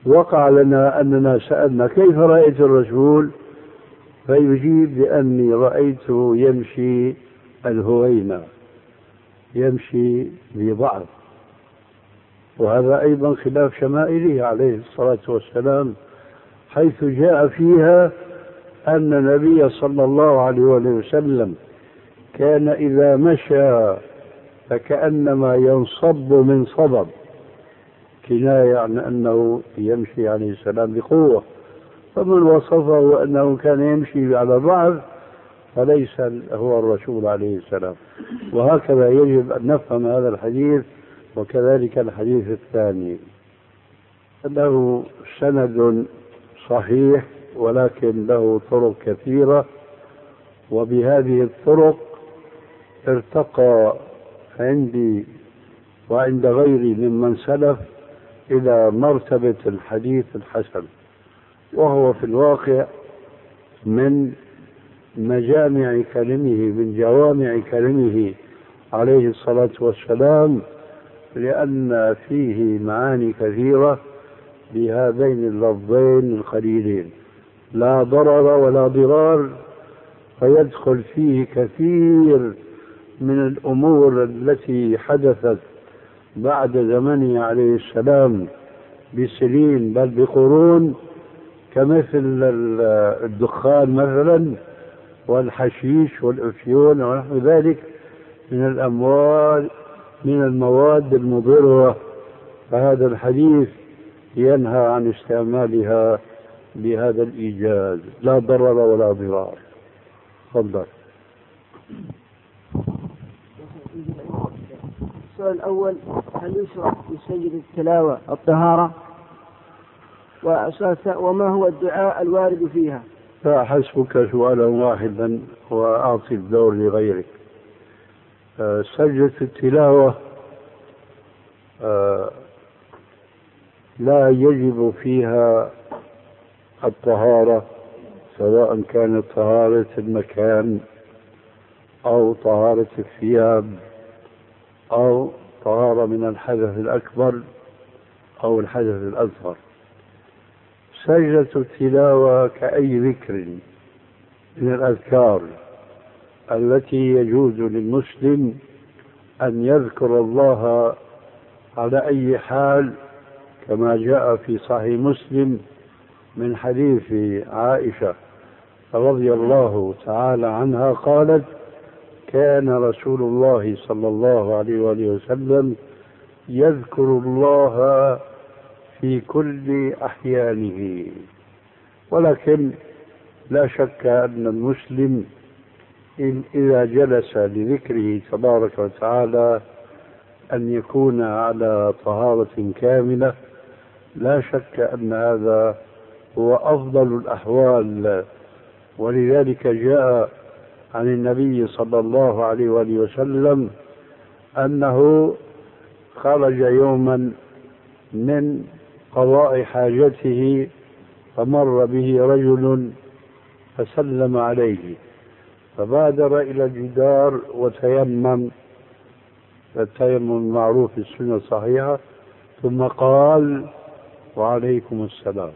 وقع لنا أننا سألنا كيف رأيت الرسول، فيجيب بأني رأيته يمشي الهوينة، يمشي بضعف، وهذا أيضا خلاف شمائله عليه الصلاة والسلام، حيث جاء فيها أن النبي صلى الله عليه وسلم كان إذا مشى فكأنما ينصب من صبب، كناية عن أنه يمشي عليه السلام بقوة. فمن وصفه أنه كان يمشي على ضعف فليس هو الرسول عليه السلام. وهكذا يجب أن نفهم هذا الحديث، وكذلك الحديث الثاني له سند صحيح ولكن له طرق كثيرة، وبهذه الطرق ارتقى عندي وعند غيري ممن سلف إلى مرتبة الحديث الحسن، وهو في الواقع من مجامع كلمه، من جوامع كلمه عليه الصلاة والسلام، لأن فيه معاني كثيرة بهذين اللفظين القليلين، لا ضرر ولا ضرار، فيدخل فيه كثير من الأمور التي حدثت بعد زمنه عليه السلام بسنين بل بقرون، كمثل الدخان مثلا والحشيش والأفيون ونحو ذلك من المواد المضرة. فهذا الحديث ينهى عن استعمالها بهذا الإيجاز، لا ضرر ولا ضرار. تفضل. السؤال الأول: هل يشرع في سجد التلاوة الطهارة؟ وما هو الدعاء الوارد فيها؟ فحسبك سؤالا واحدا وأعطي الدور لغيرك. سجدة التلاوة لا يجب فيها الطهارة، سواء كانت طهارة المكان أو طهارة الثياب أو طهارة من الحدث الأكبر أو الحدث الأصغر. سجدة التلاوة كأي ذكر من الأذكار التي يجوز للمسلم أن يذكر الله على أي حال، كما جاء في صحيح مسلم من حديث عائشة رضي الله تعالى عنها قالت: كان رسول الله صلى الله عليه وسلم يذكر الله في كل أحيانه. ولكن لا شك أن المسلم إذا جلس لذكره تبارك وتعالى أن يكون على طهارة كاملة، لا شك أن هذا هو أفضل الأحوال. ولذلك جاء عن النبي صلى الله عليه وسلم أنه خرج يوما من قضاء حاجته فمر به رجل فسلم عليه، فبادر إلى الجدار وتيمم، التيمم المعروف في السنة الصحيحة، ثم قال: وعليكم السلام،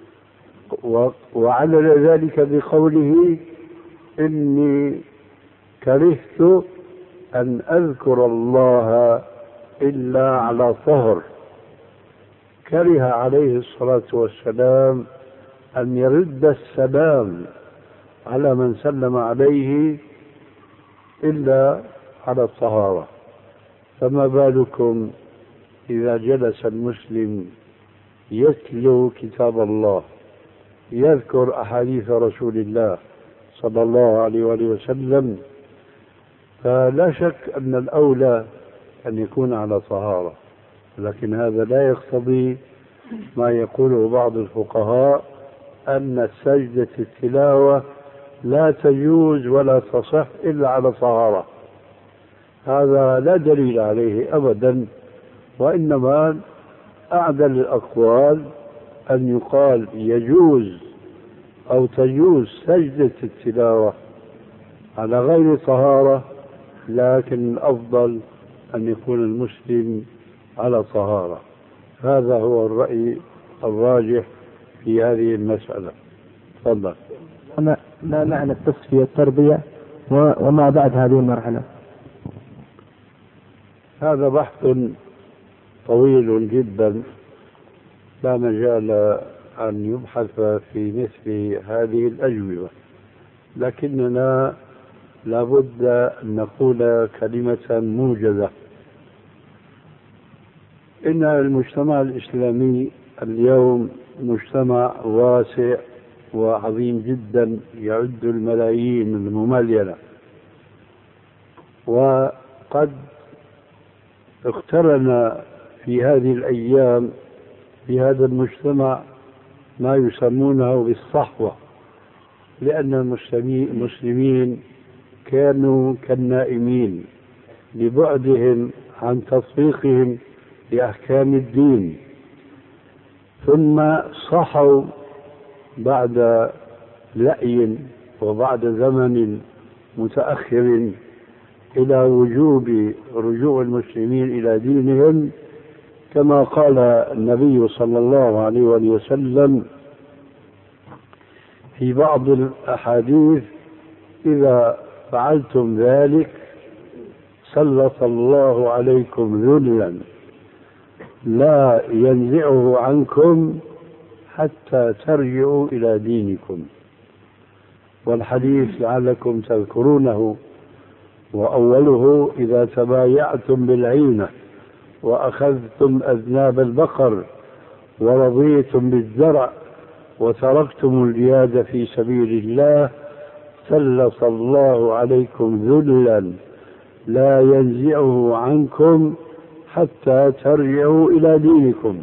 وعلل ذلك بقوله: إني كرهت أن أذكر الله إلا على طهر. كره عليه الصلاة والسلام أن يرد السلام على من سلم عليه إلا على الطهارة، فما بالكم إذا جلس المسلم يتلو كتاب الله، يذكر أحاديث رسول الله صلى الله عليه وسلم، فلا شك أن الأولى أن يكون على طهارة. لكن هذا لا يقتضي ما يقوله بعض الفقهاء أن سجدة التلاوة لا تجوز ولا تصح إلا على طهارة. هذا لا دليل عليه أبدا، وإنما أعدل الأقوال أن يقال يجوز أو تجوز سجدة التلاوة على غير طهارة، لكن الأفضل أن يكون المسلم على طهارة. هذا هو الرأي الراجح في هذه المسألة. تفضل. ما معنى التصفية والتربية وما بعد هذه المرحلة؟ هذا بحث طويل جدا لا مجال أن يبحث في مثل هذه الأجوبة، لكننا لابد أن نقول كلمة موجزة. إن المجتمع الإسلامي اليوم مجتمع واسع وعظيم جدا يعد الملايين المملينة، وقد اقترن في هذه الأيام في هذا المجتمع ما يسمونه بالصحوة، لأن المسلمين كانوا كالنائمين لبعدهم عن تطبيقهم لأحكام الدين، ثم صحوا بعد لأي وبعد زمن متأخر إلى وجوب رجوع المسلمين إلى دينهم، كما قال النبي صلى الله عليه وسلم في بعض الأحاديث: إذا فعلتم ذلك سلط الله عليكم ذلا لا ينزعه عنكم حتى ترجعوا إلى دينكم. والحديث لعلكم تذكرونه، وأوله: إذا تبايعتم بالعينة وأخذتم أذناب البقر ورضيتم بالزرع وتركتم الجهاد في سبيل الله سلط الله عليكم ذلا لا ينزعه عنكم حتى ترجعوا إلى دينكم.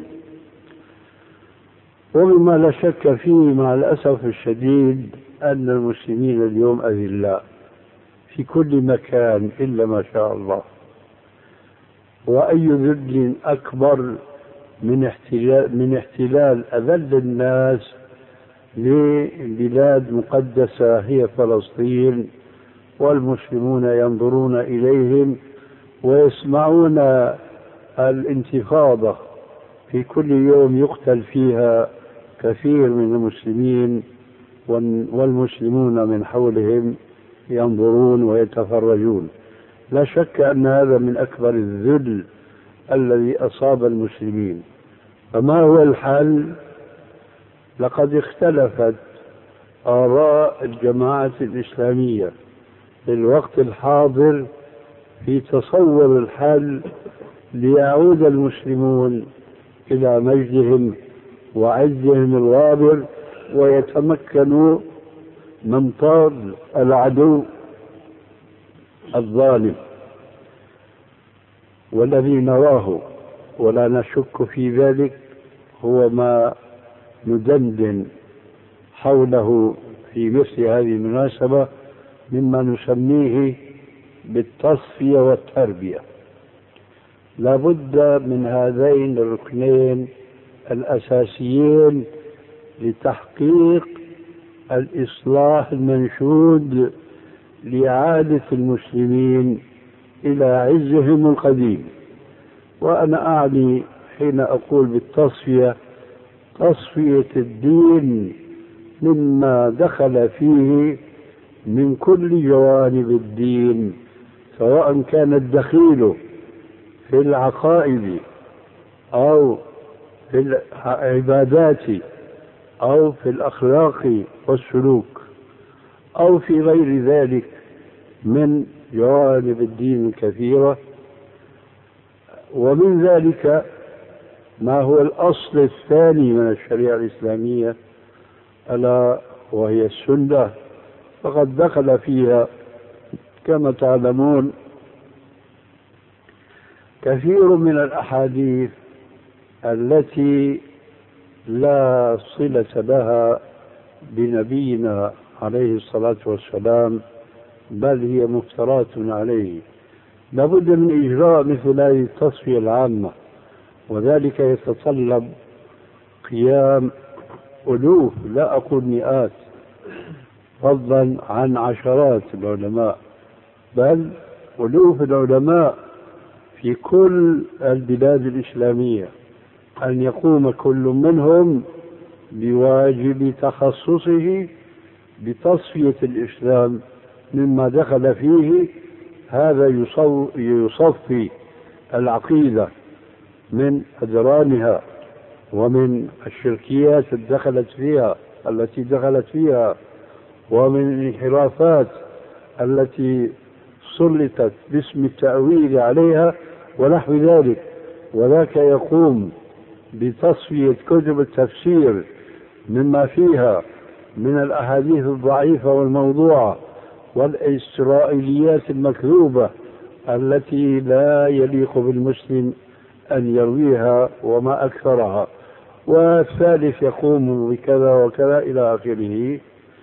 ومما لا شك فيه مع الأسف الشديد أن المسلمين اليوم أذلاء في كل مكان إلا ما شاء الله، وأي ذل أكبر من احتلال أذل الناس لبلاد مقدسة هي فلسطين، والمسلمون ينظرون إليهم ويسمعون الانتفاضة في كل يوم يقتل فيها كثير من المسلمين، والمسلمون من حولهم ينظرون ويتفرجون. لا شك أن هذا من أكبر الذل الذي أصاب المسلمين. فما هو الحل؟ لقد اختلفت آراء الجماعة الإسلامية في الوقت الحاضر في تصور الحل ليعود المسلمون إلى مجدهم وعزهم الغابر ويتمكنوا من طرد العدو الظالم. والذي نراه ولا نشك في ذلك هو ما ندندن حوله في مثل هذه المناسبة مما نسميه بالتصفية والتربية. لا بد من هذين الركنين الأساسيين لتحقيق الإصلاح المنشود لإعادة المسلمين إلى عزهم القديم. وأنا أعني حين أقول بالتصفية تصفية الدين مما دخل فيه من كل جوانب الدين، سواء كان الدخيل في العقائد أو في العبادات أو في الأخلاق والسلوك أو في غير ذلك من جوانب الدين الكثيرة. ومن ذلك ما هو الأصل الثاني من الشريعة الإسلامية ألا وهي السنة، فقد دخل فيها كما تعلمون كثير من الأحاديث التي لا صلة لها بنبينا عليه الصلاة والسلام، بل هي مفترات عليه. لابد من إجراء مثل هذه التصفية العامة، وذلك يتطلب قيام ألوف لا أقول مئات فضلا عن عشرات العلماء، بل ألوف العلماء في كل البلاد الإسلامية أن يقوم كل منهم بواجب تخصصه بتصفية الإسلام مما دخل فيه. هذا يصفي العقيدة من أدرانها ومن الشركيات التي دخلت فيها ومن الانحرافات التي سلطت باسم التأويل عليها ونحو ذلك. وذاك يقوم بتصفية كتب التفسير مما فيها من الأحاديث الضعيفة والموضوعة والإسرائيليات المكذوبة التي لا يليق بالمسلم أن يرويها وما أكثرها. والثالث يقوم بكذا وكذا إلى آخره،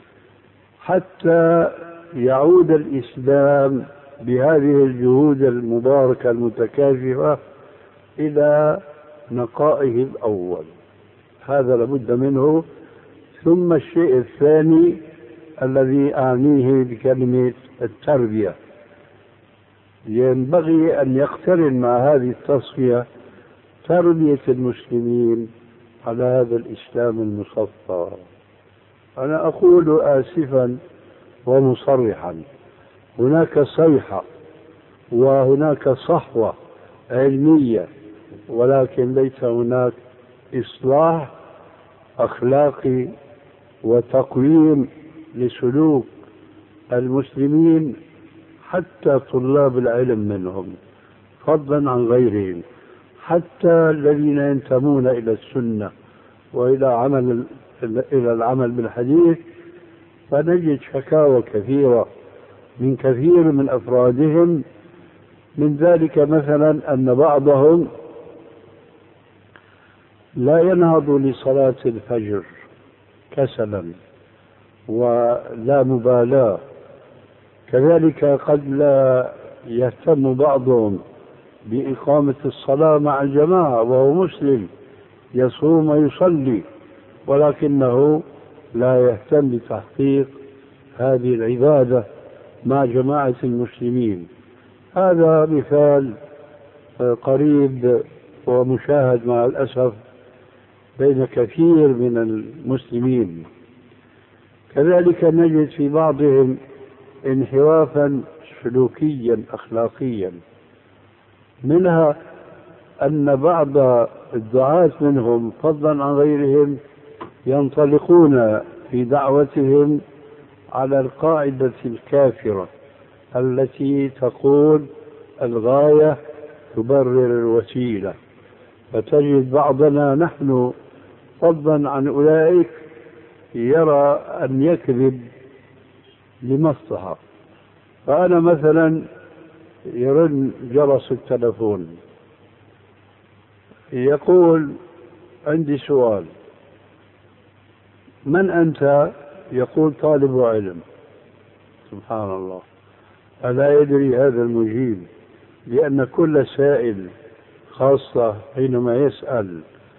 حتى يعود الإسلام بهذه الجهود المباركة المتكاثفة إلى نقائه الأول. هذا لابد منه. ثم الشيء الثاني الذي أعنيه بكلمة التربية، ينبغي أن يقترن مع هذه التصفية تربية المسلمين على هذا الإسلام المصفى. أنا أقول آسفا ومصرحا، هناك صيحة وهناك صحوة علمية، ولكن ليس هناك إصلاح أخلاقي وتقويم لسلوك المسلمين حتى طلاب العلم منهم فضلا عن غيرهم، حتى الذين ينتمون إلى السنة وإلى العمل بالحديث. فنجد شكاوى كثيرة من كثير من أفرادهم. من ذلك مثلا أن بعضهم لا ينهض لصلاة الفجر كسلا ولا مبالاة. كذلك قد لا يهتم بعضهم بإقامة الصلاة مع الجماعة وهو مسلم يصوم ويصلي، ولكنه لا يهتم بتحقيق هذه العبادة مع جماعة المسلمين. هذا مثال قريب ومشاهد مع الأسف بين كثير من المسلمين. كذلك نجد في بعضهم انحرافا سلوكيا أخلاقيا، منها أن بعض الدعاة منهم فضلا عن غيرهم ينطلقون في دعوتهم على القاعدة الكافرة التي تقول الغاية تبرر الوسيلة. فتجد بعضنا نحن فضلا عن أولئك يرى أن يكذب لمصلحة. فأنا مثلا يرن جرس التلفون يقول عندي سؤال، من أنت؟ يقول طالب علم. سبحان الله، ألا يدري هذا المجيب لأن كل سائل، خاصة حينما يسأل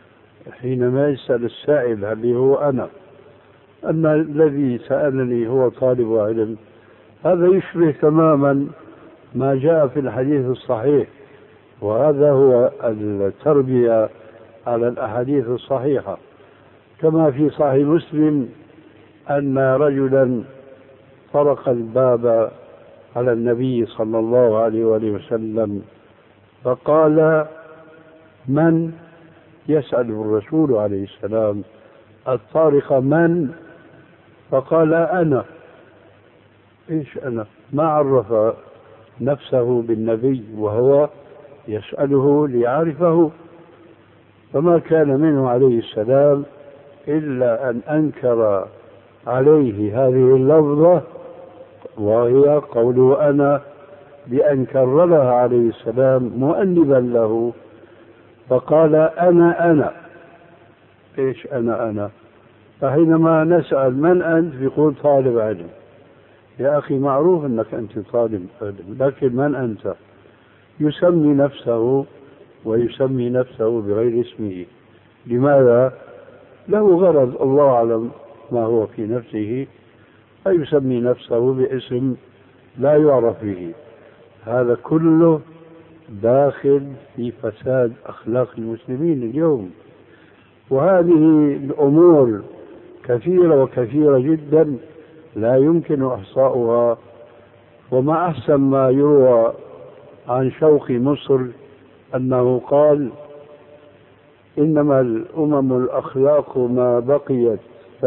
السائل اللي هو أنا، أن الذي سألني هو طالب علم، هذا يشبه تماما ما جاء في الحديث الصحيح. وهذا هو التربية على الأحاديث الصحيحة، كما في صحيح مسلم أن رجلا طرق الباب على النبي صلى الله عليه وآله وسلم فقال من؟ يسأل الرسول عليه السلام الطارق من؟ فقال أنا. إيش أنا؟ ما عرف نفسه بالنبي وهو يسأله ليعرفه. فما كان منه عليه السلام إلا أن أنكر عليه هذه اللفظة وهي قوله أنا، بأن كررها عليه السلام مؤنبا له فقال أنا. إيش أنا؟ فحينما نسأل من أنت يقول طالب علم. يا أخي معروف أنك أنت طالب علم، لكن من أنت؟ يسمي نفسه ويسمي نفسه بغير اسمه. لماذا؟ له غرض الله أعلم ما هو في نفسه، فيسمي نفسه باسم لا يعرف به. هذا كله داخل في فساد أخلاق المسلمين اليوم. وهذه الأمور كثيرة وكثيرة جدا لا يمكن إحصاؤها. وما أحسن ما يروى عن شوقي مصر أنه قال: إنما الأمم الأخلاق ما بقيت،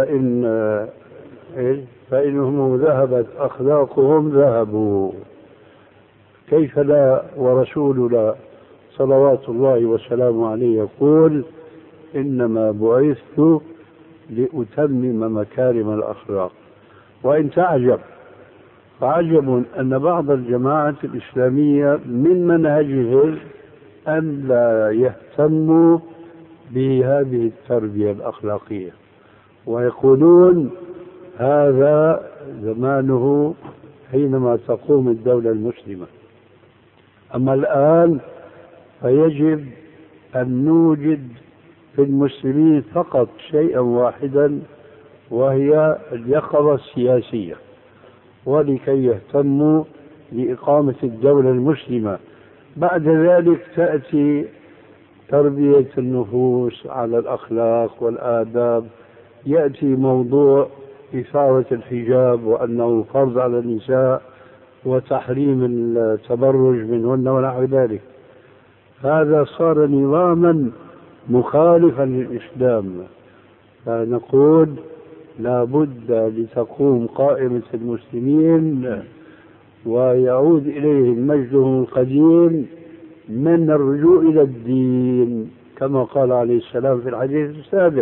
فإنهم ذهبت أخلاقهم ذهبوا. كيف لا ورسولنا صلوات الله وسلامه عليه يقول: إنما بعثت لأتمم مكارم الأخلاق. وإن تعجب فعجب أن بعض الجماعة الإسلامية من منهجهم أن لا يهتموا بهذه التربية الأخلاقية، ويقولون هذا زمانه حينما تقوم الدولة المسلمة. أما الآن فيجب أن نوجد في المسلمين فقط شيئا واحدا، وهي اليقظة السياسية، ولكي يهتموا بإقامة الدولة المسلمة. بعد ذلك تأتي تربية النفوس على الأخلاق والآداب، يأتي موضوع إثارة الحجاب وأنه فرض على النساء وتحريم التبرج منهن ونحو ذلك. هذا صار نظاما مخالفا للإسلام. فنقول لا بد لتقوم قائمة المسلمين ويعود إليهم مجدهم القديم من الرجوع إلى الدين، كما قال عليه السلام في الحديث السابق.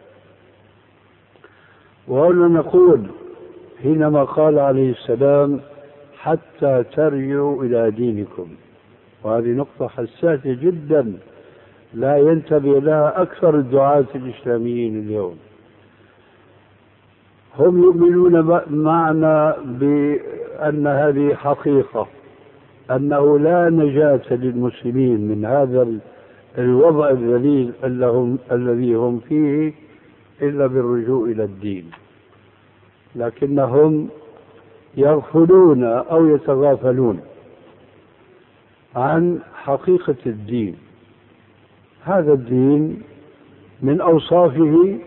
وهنا نقول حينما قال عليه السلام: حتى ترجعوا إلى دينكم، وهذه نقطة حساسة جدا لا ينتبه لها أكثر الدعاة الإسلاميين اليوم. هم يؤمنون معنا بأن هذه حقيقة، أنه لا نجاة للمسلمين من هذا الوضع الذليل الذي هم فيه إلا بالرجوع إلى الدين، لكنهم يغفلون أو يتغافلون عن حقيقة الدين. هذا الدين من أوصافه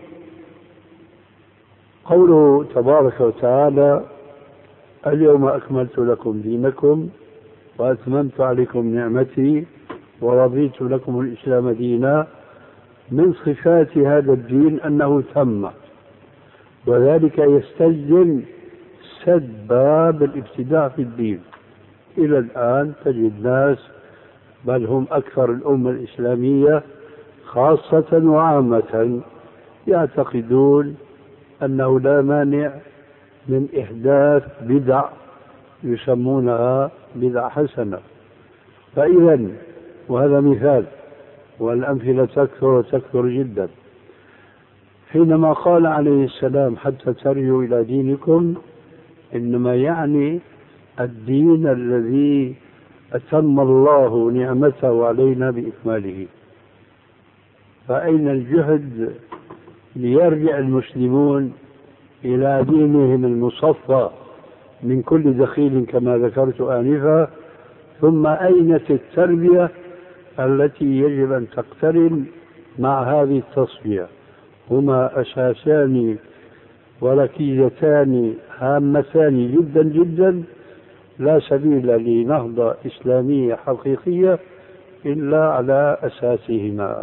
قوله تبارك وتعالى: اليوم أكملت لكم دينكم وأتممت عليكم نعمتي ورضيت لكم الإسلام دينا. من صفات هذا الدين أنه تم، وذلك يستلزم سد باب الابتداع في الدين. إلى الآن تجد ناس، بل هم أكثر الأمة الإسلامية خاصة وعامة، يعتقدون أنه لا مانع من إحداث بدع يسمونها بدع حسنة. فإذا وهذا مثال، والأمثلة تكثر وتكثر جدا. حينما قال عليه السلام: حتى ترجعوا إلى دينكم، إنما يعني الدين الذي أتم الله نعمته علينا بإكماله. فأين الجهد ليرجع المسلمون إلى دينهم المصفى من كل دخيل كما ذكرت آنفا؟ ثم أين التربية التي يجب أن تقترن مع هذه التصفية؟ هما أساسان وركيزتان هامتان جدا جدا، لا سبيل لنهضة إسلامية حقيقية إلا على أساسهما.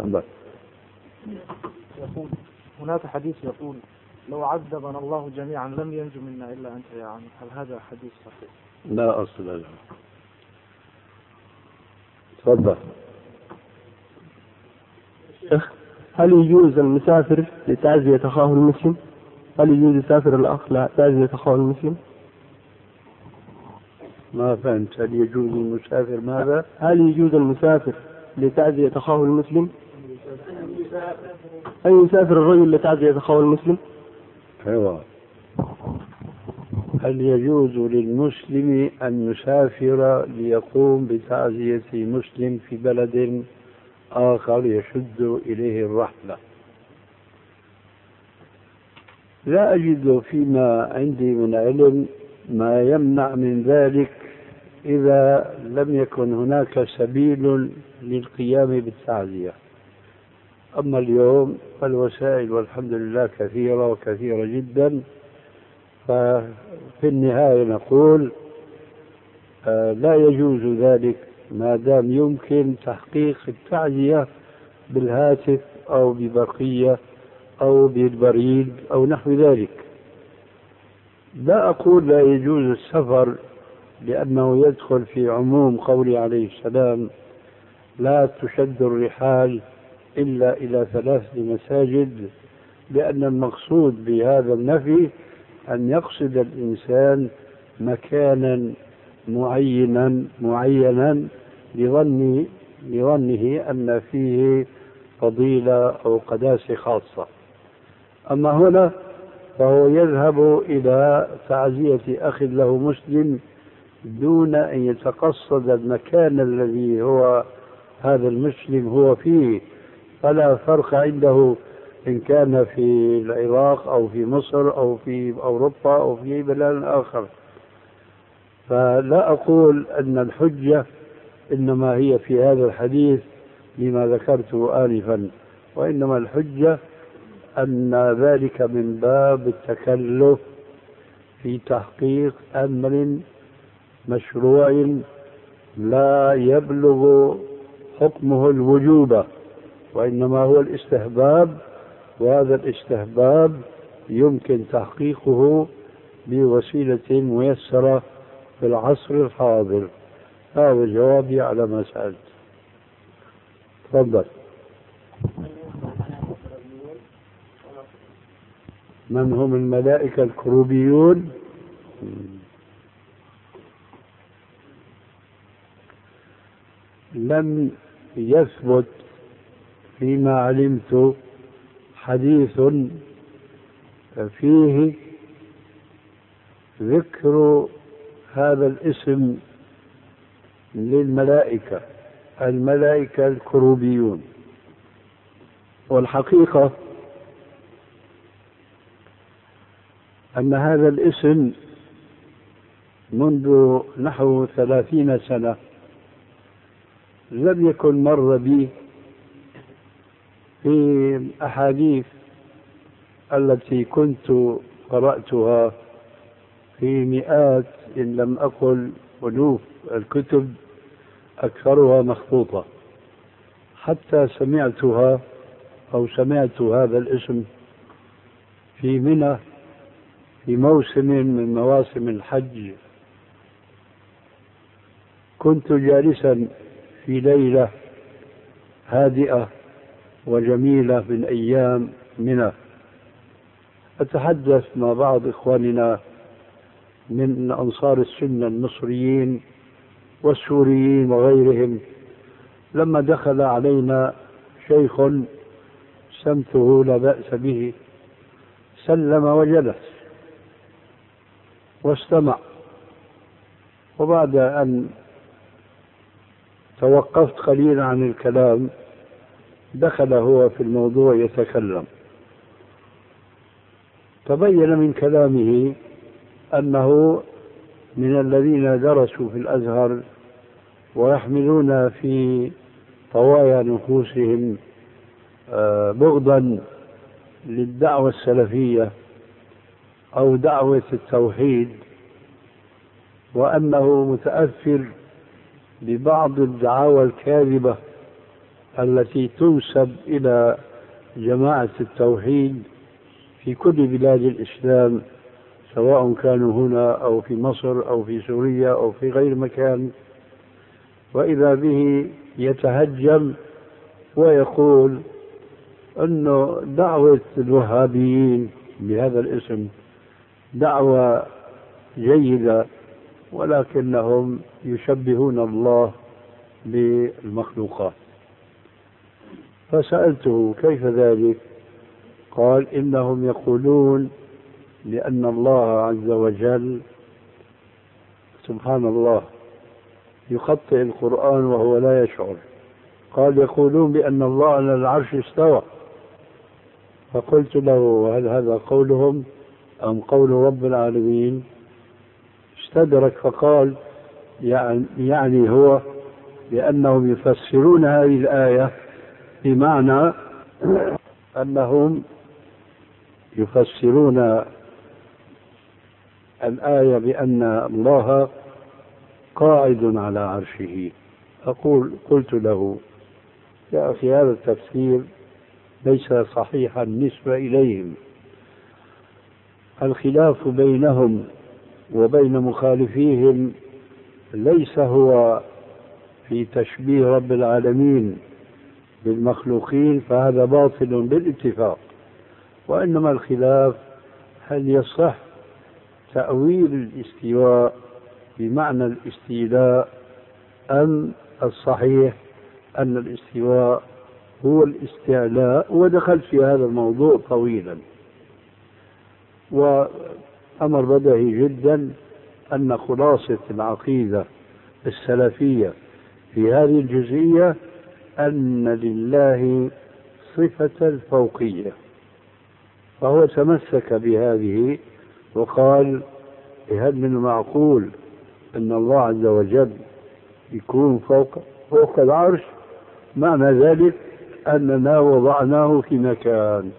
يقول هناك حديث يقول: لو عذبنا الله جميعا لم ينجو منا إلا أنت يا عم. هل هذا حديث صحيح؟ لا أصل له. تفضل. هل يجوز المسافر لتعزية أخاه المسلم؟ هل يجوز يسافر الأخ لتعزية أخاه المسلم؟ ما فهمت. هل يجوز المسافر ماذا؟ هل يجوز المسافر لتعزية أخاه المسلم؟ أن يسافر الرجل لتعزية أخاه المسلم؟ أيوة. هل يجوز للمسلم أن يسافر ليقوم بتعزية مسلم في بلد آخر يشد إليه الرحلة؟ لا أجد فيما عندي من علم ما يمنع من ذلك إذا لم يكن هناك سبيل للقيام بالتعزية. أما اليوم فالوسائل والحمد لله كثيرة وكثيرة جدا. ففي النهاية نقول لا يجوز ذلك ما دام يمكن تحقيق التعزية بالهاتف أو ببرقية أو بالبريد أو نحو ذلك. لا أقول لا يجوز السفر، لأنه يدخل في عموم قوله عليه السلام: لا تشد الرحال إلا إلى 3 مساجد، لأن المقصود بهذا النفي أن يقصد الإنسان مكانا معينا لظنه أن فيه فضيلة أو قداسة خاصة. أما هنا فهو يذهب إلى تعزية أخ له مسلم دون أن يتقصد المكان الذي هو هذا المسلم هو فيه، فلا فرق عنده إن كان في العراق أو في مصر أو في أوروبا أو في أي بلد آخر. فلا أقول أن الحجة إنما هي في هذا الحديث لما ذكرته آنفا، وإنما الحجة أن ذلك من باب التكلف في تحقيق أمر مشروع لا يبلغ حكمه الوجوب، وإنما هو الاستحباب، وهذا الاستحباب يمكن تحقيقه بوسيلة ميسرة في العصر الحاضر. هذا جوابي على ما سألت. تفضل. من هم الملائكة الكروبيون؟ لم يثبت فيما علمت حديث فيه ذكر هذا الاسم للملائكة، الملائكة الكروبيون. والحقيقة أن هذا الاسم منذ نحو 30 سنة لم يكن مر بي في الأحاديث التي كنت قرأتها في مئات إن لم أقل ألوف الكتب، أكثرها مخطوطة، حتى سمعت هذا الاسم في منى في موسم من مواسم الحج. كنت جالسا في ليلة هادئة وجميلة من أيام منى، أتحدث مع بعض إخواننا من أنصار السنة المصريين والسوريين وغيرهم، لما دخل علينا شيخ سمته لا بأس به، سلم وجلس واستمع، وبعد أن توقفت قليلا عن الكلام دخل هو في الموضوع يتكلم. تبين من كلامه أنه من الذين درسوا في الأزهر ويحملون في طوايا نفوسهم بغضا للدعوة السلفية أو دعوة التوحيد، وأنه متأثر ببعض الدعاوى الكاذبة التي تنسب إلى جماعة التوحيد في كل بلاد الإسلام، سواء كانوا هنا أو في مصر أو في سوريا أو في غير مكان. وإذا به يتهجم ويقول أنه دعوة الوهابيين بهذا الاسم دعوة جيدة، ولكنهم يشبهون الله بالمخلوقات. فسألته كيف ذلك؟ قال إنهم يقولون لأن الله عز وجل سبحان الله يخطئ القرآن وهو لا يشعر. قال يقولون بأن الله على العرش استوى. فقلت له هل هذا قولهم أم قول رب العالمين؟ استدرك فقال يعني هو بأنهم يفسرون هذه الآية بمعنى أنهم يفسرون الآية بأن الله قاعد على عرشه. قلت له يا أخي هذا التفسير ليس صحيحا بالنسبة إليهم. الخلاف بينهم وبين مخالفيهم ليس هو في تشبيه رب العالمين بالمخلوقين، فهذا باطل بالاتفاق، وإنما الخلاف هل يصح تأويل الاستواء بمعنى الاستيلاء أم الصحيح أن الاستواء هو الاستعلاء. ودخلت في هذا الموضوع طويلا، وأمر بديهي جدا أن خلاصة العقيدة السلفية في هذه الجزئية أن لله صفة الفوقية، فهو تمسك بهذه وقال هل من المعقول أن الله عز وجل يكون فوق العرش؟ معنى ذلك أننا وضعناه في مكان.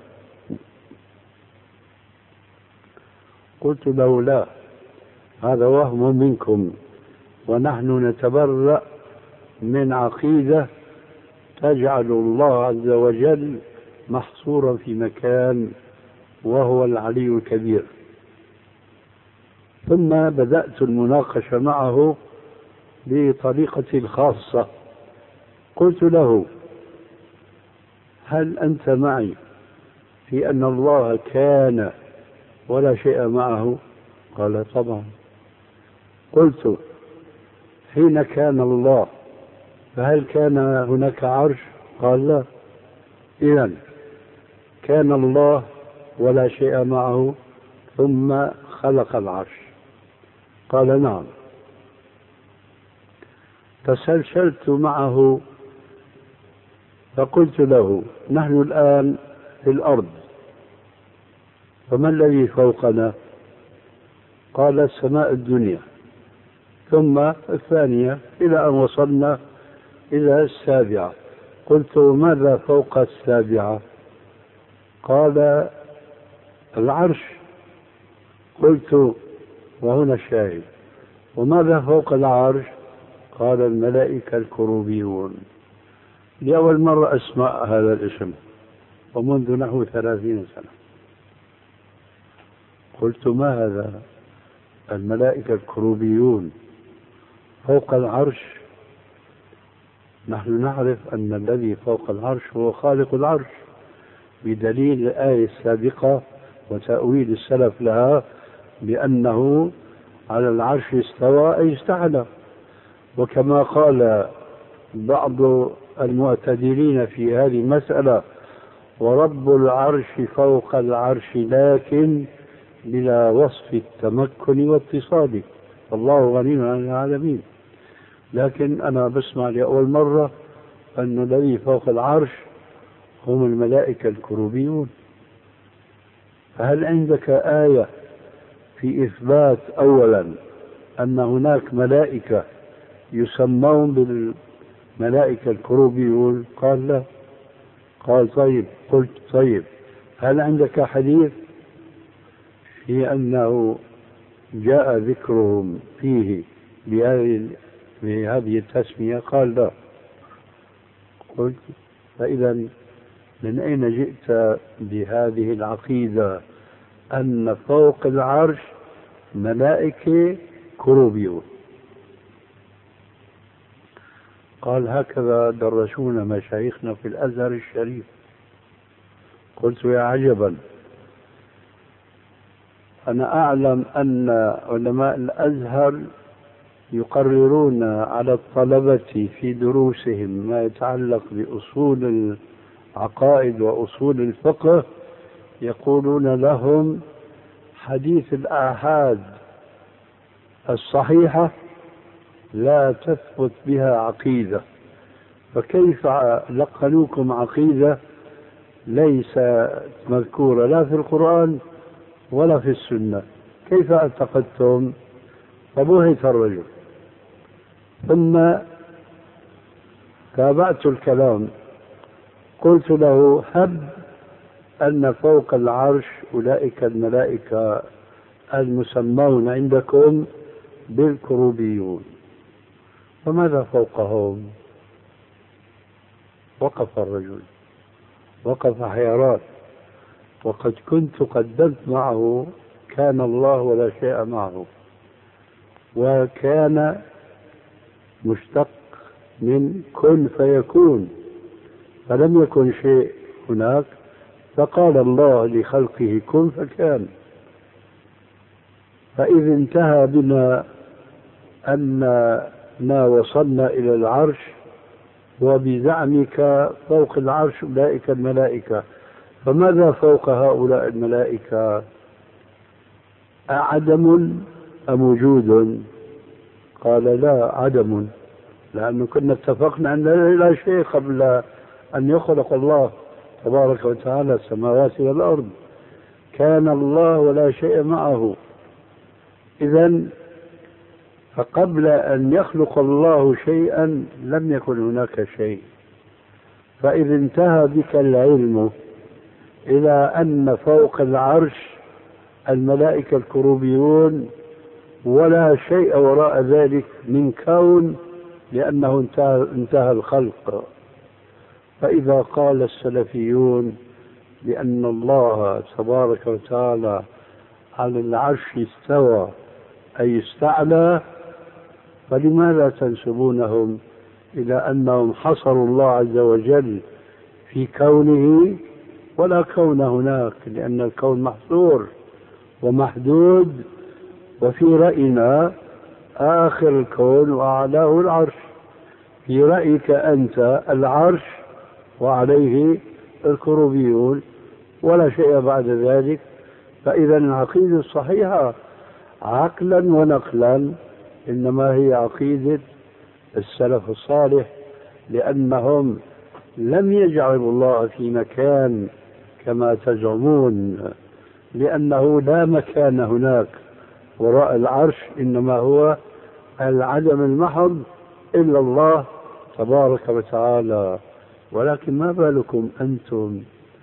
قلت له لا، هذا وهم منكم، ونحن نتبرأ من عقيدة تجعل الله عز وجل محصورا في مكان وهو العلي الكبير. ثم بدأت المناقشة معه بطريقتي الخاصة. قلت له هل أنت معي في أن الله كان ولا شيء معه؟ قال طبعا. قلت حين كان الله فهل كان هناك عرش؟ قال لا. إذن كان الله ولا شيء معه ثم خلق العرش؟ قال نعم. تسلسلت معه فقلت له نحن الآن في الأرض، فما الذي فوقنا؟ قال السماء الدنيا ثم الثانية إلى أن وصلنا إلى السابعة. قلت ماذا فوق السابعة؟ قال العرش. قلت وهنا الشاهد، وماذا فوق العرش؟ قال الملائكة الكروبيون. لأول مرة أسمع هذا الاسم ومنذ نحو 30 سنة. قلت ما هذا؟ الملائكة الكروبيون فوق العرش؟ نحن نعرف أن الذي فوق العرش هو خالق العرش بدليل الآية السابقة وتأويل السلف لها بأنه على العرش استوى أي استعلى. وكما قال بعض المعتدلين في هذه المسألة ورب العرش فوق العرش لكن بلا وصف التمكن واتصال، الله غني عن العالمين. لكن أنا بسمع لأول مرة أن الذي فوق العرش هم الملائكة الكروبيون. فهل عندك آية في إثبات أولا أن هناك ملائكة يسمون بالملائكة الكروبيون؟ قال لا. قال طيب. قلت طيب هل عندك حديث في أنه جاء ذكرهم فيه بهذه التسمية؟ قال لا. قلت فإذا من أين جئت بهذه العقيدة أن فوق العرش ملائكة كروبيون؟ قال هكذا درسونا مشايخنا في الأزهر الشريف. قلت يا عجبا، أنا أعلم أن علماء الأزهر يقررون على الطلبة في دروسهم ما يتعلق بأصول العقائد وأصول الفقه، يقولون لهم حديث الآحاد الصحيحة لا تثبت بها عقيدة، فكيف لقنوكم عقيدة ليس مذكورة لا في القرآن ولا في السنة؟ كيف اعتقدتم؟ فبهت الرجل. ثم تابعت الكلام قلت له هب أن فوق العرش أولئك الملائكة المسمون عندكم بالكروبيون، فماذا فوقهم؟ وقف الرجل، وقف حيران، وقد كنت قدمت معه كان الله ولا شيء معه، وكان مشتق من كن فيكون، فلم يكن شيء هناك، فقال الله لخلقه كن فكان. فإذ انتهى بنا أننا وصلنا إلى العرش، وبزعمك فوق العرش أولئك الملائكة، فماذا فوق هؤلاء الملائكة؟ أعدم أم وجود؟ قال لا، عدم، لأنه كنا اتفقنا أن لا شيء قبل أن يخلق الله تبارك وتعالى السماوات والأرض، كان الله ولا شيء معه. إذن فقبل أن يخلق الله شيئا لم يكن هناك شيء. فإذا انتهى بك العلم إلى أن فوق العرش الملائكة الكروبيون ولا شيء وراء ذلك من كون، لأنه انتهى الخلق. فإذا قال السلفيون بأن الله تبارك وتعالى على العرش استوى أي استعلى، فلماذا تنسبونهم إلى أنهم حصروا الله عز وجل في كونه ولا كون هناك؟ لأن الكون محصور ومحدود، وفي رأينا آخر الكون وأعلاه العرش، في رأيك أنت العرش وعليه الكروبيون ولا شيء بعد ذلك. فإذا العقيدة الصحيحة عقلا ونقلا إنما هي عقيدة السلف الصالح، لأنهم لم يجعلوا الله في مكان كما تزعمون، لأنه لا مكان هناك وراء العرش، إنما هو العدم المحض إلا الله تبارك وتعالى. ولكن ما بالكم أنتم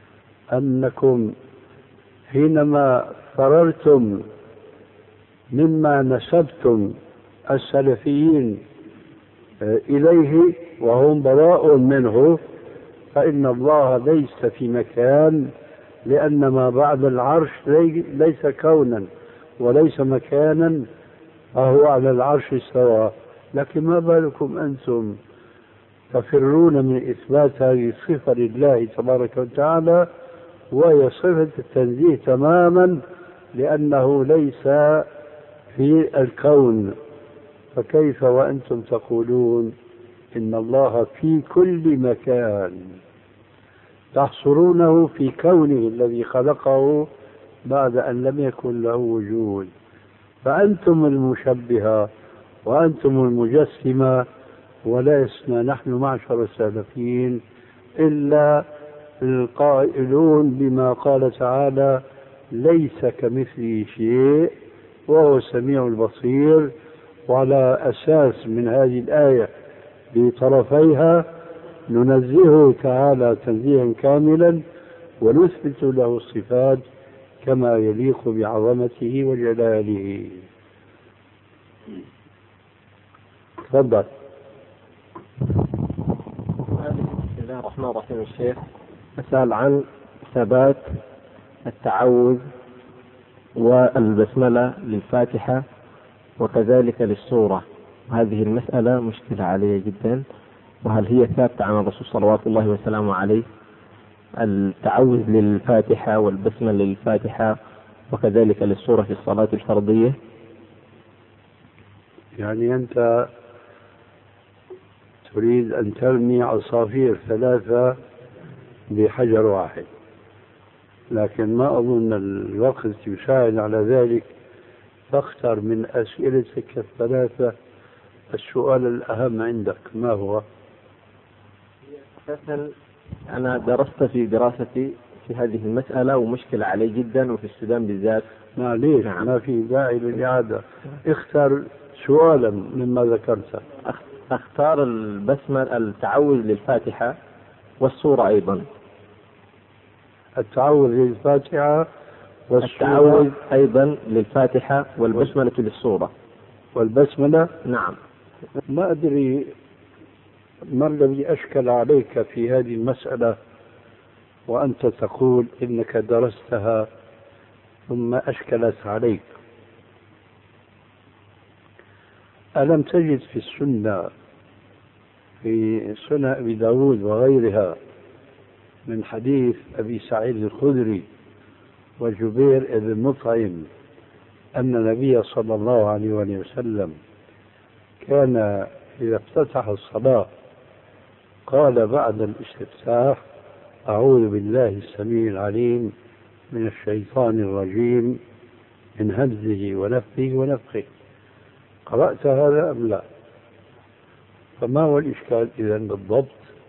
أنكم حينما فررتم مما نسبتم السلفيين إليه وهم براء منه، فإن الله ليس في مكان، لأن ما بعد العرش ليس كونا وليس مكانا، فهو على العرش استوى. لكن ما بالكم أنتم تفرون من إثبات هذه الصفة لله تبارك وتعالى، وهي صفة التنزيه تماما، لأنه ليس في الكون. فكيف وأنتم تقولون إن الله في كل مكان، تحصرونه في كونه الذي خلقه بعد أن لم يكن له وجود؟ فأنتم المشبهة وأنتم المجسمة، ولسنا نحن معشر السلفيين إلا القائلون بما قال تعالى ليس كمثله شيء وهو السميع البصير. وعلى أساس من هذه الآية بطرفيها ننزهه تعالى تنزيها كاملا، ونثبت له الصفات كما يليق بعظمته وجلاله. تفضل. بسم الله الرحمن الرحيم. الشيخ أسأل عن ثبات التعوذ والبسملة للفاتحة وكذلك للسورة، هذه المسألة مشكلة علي جدا، وهل هي ثابتة عن الرسول صلوات الله وسلامه عليه التعوذ للفاتحة والبسملة للفاتحة وكذلك للسورة في الصلاة الفرضية؟ يعني أنت تريد أن ترمي عصافير ثلاثة بحجر واحد، لكن ما أظن الوقت يساعد على ذلك، فاختر من أسئلتك الثلاثة السؤال الأهم عندك. ما هو؟ أنا درست في دراستي في هذه المسألة ومشكلة علي جدا، وفي السودان بالذات. معليش، نعم. ما في داعي للإعادة. اختر سؤالا مما ذكرته. اختار البسمة التعوذ للفاتحة والسورة أيضا. التعوذ للفاتحة التعوذ أيضا للفاتحة والبسملة للسورة. والبسملة؟ نعم. ما أدري ما الذي أشكل عليك في هذه المسألة وأنت تقول إنك درستها ثم أشكلت عليك. ألم تجد في السنة في سنن أبي داود وغيرها من حديث أبي سعيد الخدري وجبير بن مطعم أن النبي صلى الله عليه وسلم كان إذا افتتح الصلاة قال بعد الاستفتاح: أعوذ بالله السميع العليم من الشيطان الرجيم من همزه ونفثه ونفخه. قرأت هذا أم لا؟ فما هو الإشكال إذن بالضبط؟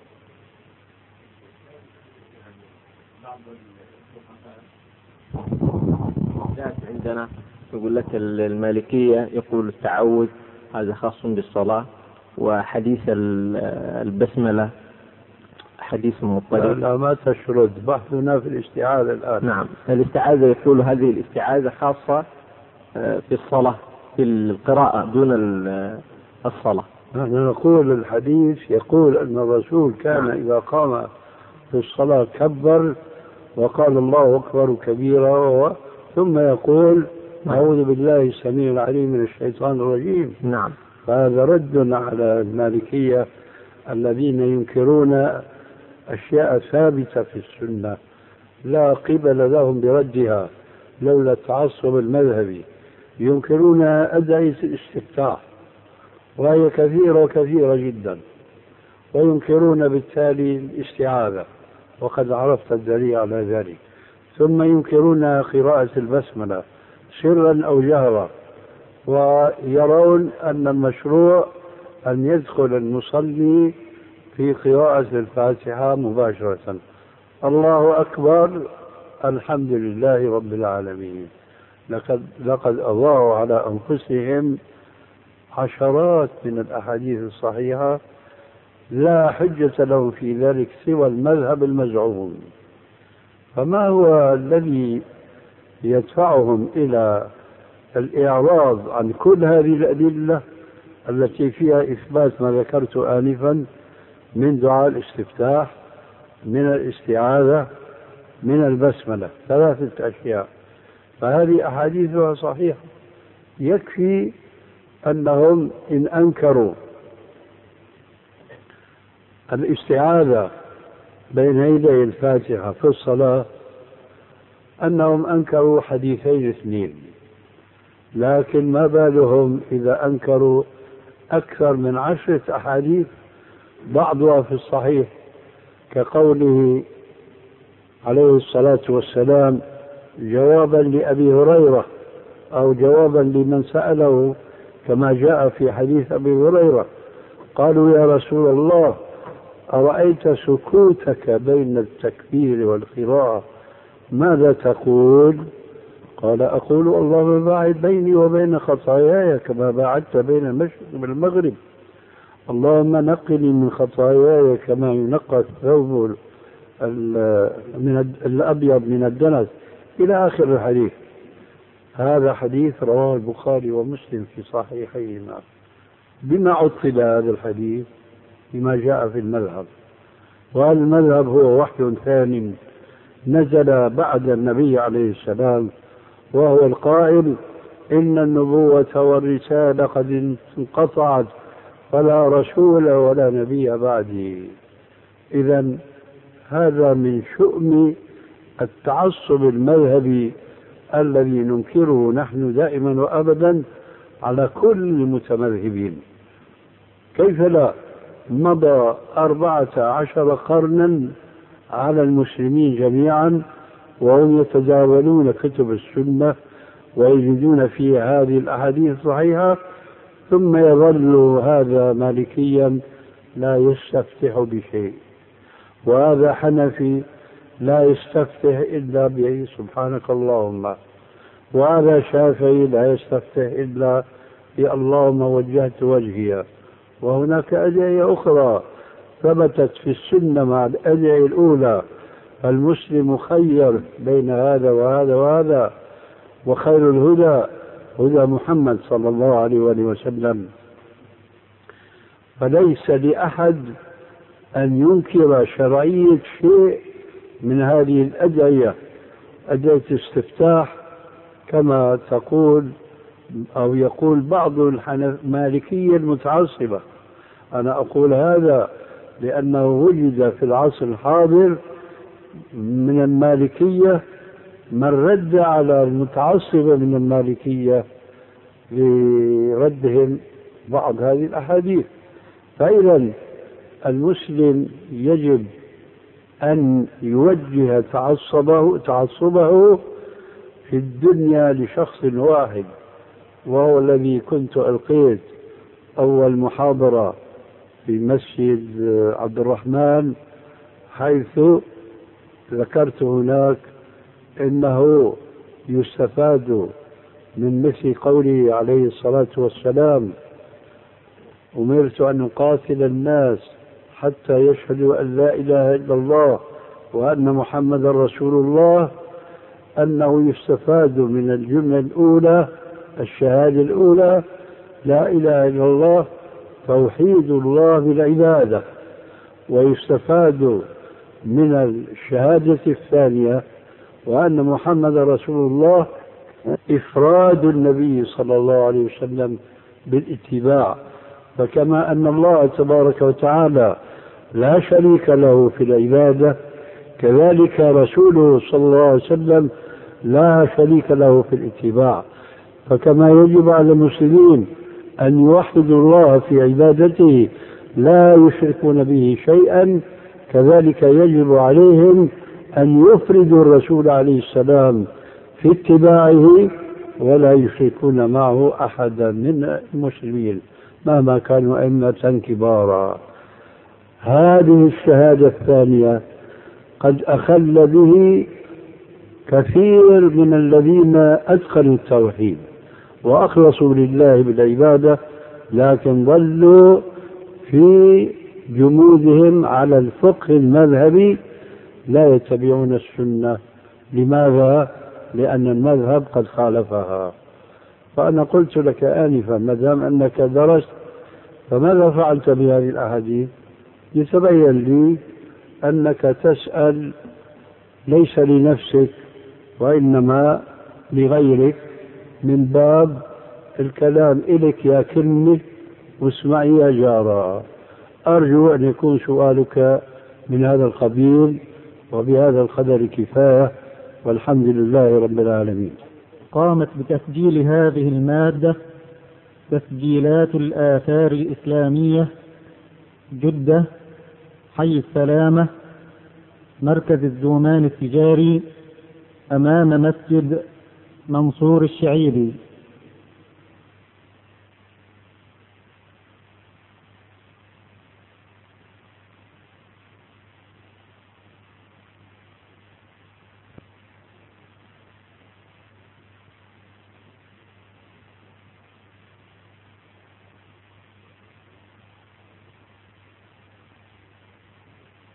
عندنا يقول لك المالكية يقول التعوذ هذا خاص بالصلاة، وحديث البسملة حديث مضطرب. لا ما تشرد، بحثنا في الاستعاذة الآن. نعم، الاستعاذة يقول هذه الاستعاذة خاصة في الصلاة في القراءة دون الصلاة. نحن نقول الحديث يقول أن الرسول كان إذا قام في الصلاة كبر وقال الله أكبر كبيرا ثم يقول: أعوذ بالله السميع العليم من الشيطان الرجيم. نعم. فهذا رد على المالكية الذين ينكرون أشياء ثابتة في السنة لا قبل لهم بردها لولا التعصب المذهبي. ينكرون أدعية الاستفتاح وهي كثيرة وكثيرة جدا، وينكرون بالتالي الاستعاذة وقد عرفت الدليل على ذلك. ثم ينكرون قراءة البسملة سرا أو جهرا، ويرون أن المشروع أن يدخل المصلي في قراءة الفاتحة مباشرة: الله أكبر الحمد لله رب العالمين. لقد أضاعوا على أنفسهم عشرات من الأحاديث الصحيحة لا حجة لهم في ذلك سوى المذهب المزعوم. فما هو الذي يدفعهم إلى الإعراض عن كل هذه الأدلة التي فيها إثبات ما ذكرت آنفا من دعاء الاستفتاح، من الاستعاذة، من البسملة، ثلاثة أشياء. فهذه أحاديثها صحيحة. يكفي أنهم إن أنكروا الاستعاذة بين يدي الفاتحة في الصلاة أنهم أنكروا حديثين اثنين، لكن ما بالهم إذا أنكروا أكثر من 10 أحاديث بعضها في الصحيح، كقوله عليه الصلاة والسلام جوابا لأبي هريرة أو جوابا لمن سأله كما جاء في حديث أبي هريرة: قالوا يا رسول الله أرأيت سكوتك بين التكبير والقراءة ماذا تقول؟ قال: أقول اللهم باعد بيني وبين خطاياي كما باعدت بين المشرق والمغرب، اللهم نقني من خطاياي كما ينقى الثوب الأبيض من الدنس، إلى آخر الحديث. هذا حديث رواه البخاري ومسلم في صحيحيهما. بما عطل هذا الحديث؟ بما جاء في المذهب، وهذا المذهب هو وحي ثاني نزل بعد النبي عليه السلام، وهو القائل: إن النبوة والرسالة قد انقطعت فلا رسول ولا نبي بعدي. إذن هذا من شؤم التعصب المذهبي الذي ننكره نحن دائما وأبدا على كل المتمذهبين. كيف لا؟ مضى 14 قرنا على المسلمين جميعا وهم يتداولون كتب السنة ويجدون فيها هذه الأحاديث الصحيحة، ثم يظل هذا مالكيا لا يستفتح بشيء، وهذا حنفي لا يستفتح إلا به سبحانك اللهم، وهذا شافعي لا يستفتح إلا باللهم وجهت وجهي، وهناك أدعية أخرى. ثبتت في السنة مع الأدعية الأولى، فالمسلم خير بين هذا وهذا وهذا، وخير الهدى هدى محمد صلى الله عليه وآله وسلم. فليس لأحد أن ينكر شرعية شيء من هذه الأدعية، أدعية الاستفتاح كما تقول أو يقول بعض المالكية المتعصبة. أنا أقول هذا لأنه وجد في العصر الحاضر من المالكية من رد على المتعصبة من المالكية لردهم بعض هذه الأحاديث. فإذا المسلم يجب أن يوجه تعصبه في الدنيا لشخص واحد، وهو الذي كنت ألقيت أول محاضرة في مسجد عبد الرحمن، حيث ذكرت هناك إنه يستفاد من مثل قوله عليه الصلاة والسلام: أمرت أن أقاتل الناس حتى يشهدوا أن لا إله إلا الله وأن محمد رسول الله، أنه يستفاد من الجملة الأولى، الشهادة الأولى لا إله إلا الله، توحيد الله بالعبادة، ويستفاد من الشهادة الثانية وأن محمد رسول الله إفراد النبي صلى الله عليه وسلم بالاتباع. فكما أن الله تبارك وتعالى لا شريك له في العبادة، كذلك رسوله صلى الله عليه وسلم لا شريك له في الاتباع. فكما يجب على المسلمين أن يوحدوا الله في عبادته لا يشركون به شيئا، كذلك يجب عليهم أن يفردوا الرسول عليه السلام في اتباعه ولا يشركون معه أحدا من المسلمين مهما كانوا أئمة كبارا. هذه الشهادة الثانية قد أخل به كثير من الذين أتقنوا التوحيد وأخلصوا لله بالعبادة، لكن ظلوا في جمودهم على الفقه المذهبي لا يتبعون السنة. لماذا؟ لأن المذهب قد خالفها. فأنا قلت لك آنفا ما دام أنك درست فماذا فعلت بهذه الأحاديث؟ يتبين لي أنك تسأل ليس لنفسك وإنما لغيرك، من باب الكلام إليك يا كلمة واسمعي يا جارة. أرجو أن يكون سؤالك من هذا القبيل، وبهذا القدر كفاية، والحمد لله رب العالمين. قامت بتسجيل هذه المادة تسجيلات الآثار الإسلامية، جدة، حي السلامة، مركز الزومان التجاري، أمام مسجد منصور الشعيري.